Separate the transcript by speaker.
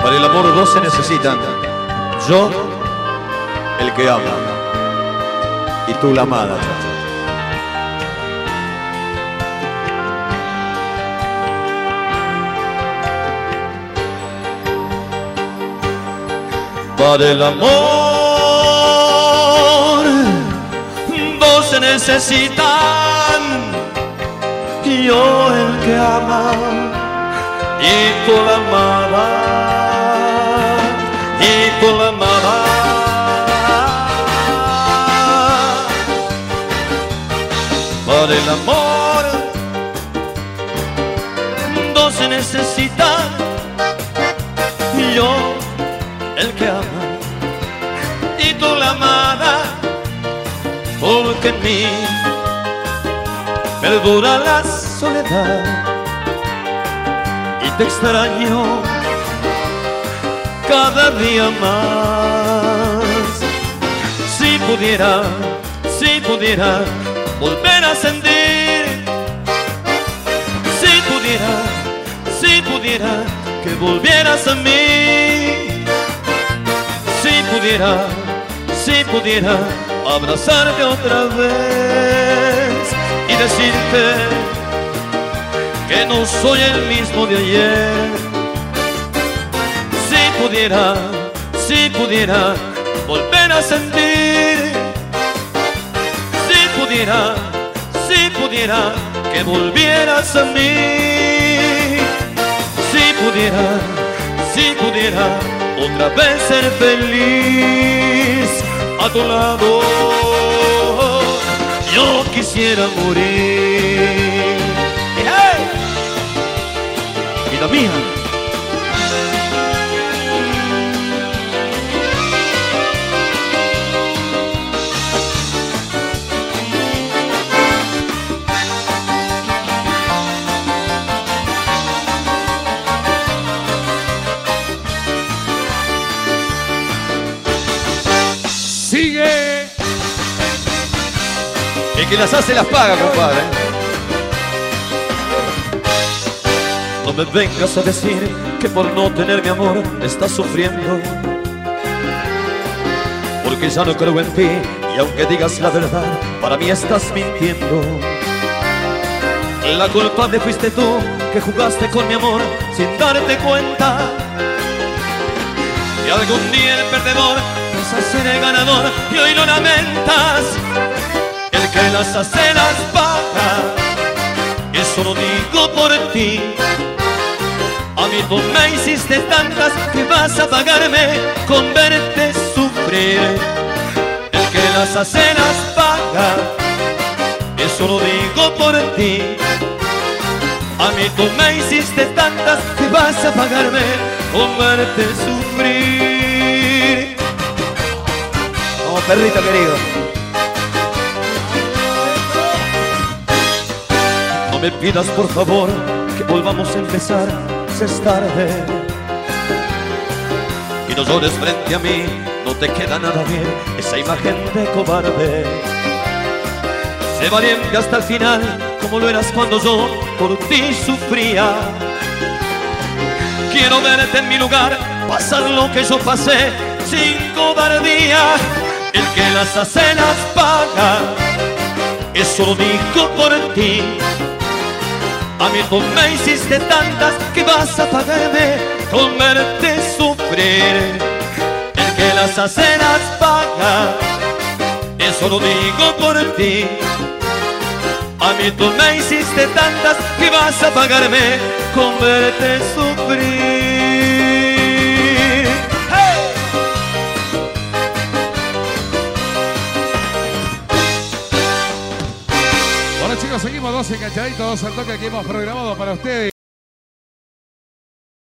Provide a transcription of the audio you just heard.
Speaker 1: Para el amor dos se necesitan. Yo, el que ama, y tú la amada. Para el amor dos se necesitan. Yo el que ama y tú la amada, y tú la amada. Para el amor dos se necesitan. Yo el que ama y tú la amada, porque en mí perdura la soledad y te extraño cada día más. Si pudiera volver a sentir, si pudiera que volvieras a mí, si pudiera abrazarte otra vez y decirte que no soy el mismo de ayer. Si pudiera volver a sentir, si pudiera que volvieras a mí, si pudiera otra vez ser feliz a tu lado, yo quisiera morir. ¡Hey! Vida mía.
Speaker 2: Sigue.
Speaker 1: El que las hace las paga, compadre. No me vengas a decir que por no tener mi amor estás sufriendo, porque ya no creo en ti y aunque digas la verdad, para mí estás mintiendo. La culpable fuiste tú, que jugaste con mi amor sin darte cuenta. Y algún día el perdedor vas a ser el ganador y hoy lo lamentas. El que las hace las paga, eso lo digo por ti. A mí tú me hiciste tantas que vas a pagarme con verte sufrir. El que las hace las paga, eso lo digo por ti. A mí tú me hiciste tantas que vas a pagarme con verte sufrir. Vamos, perrito querido. No me pidas por favor que volvamos a empezar, si es tarde. Y no llores frente a mí, no te queda nada bien esa imagen de cobarde. Sé valiente hasta el final, como lo eras cuando yo por ti sufría. Quiero verte en mi lugar, pasar lo que yo pasé sin cobardía. El que las hace las paga, eso lo digo por ti. A mí tú me hiciste tantas que vas a pagarme con verte sufrir. El que las hace las paga, eso lo digo por ti. A mí tú me hiciste tantas que vas a pagarme con verte sufrir. ¡Hey!
Speaker 2: Bueno chicos, seguimos dos enganchaditos al toque que hemos programado para ustedes.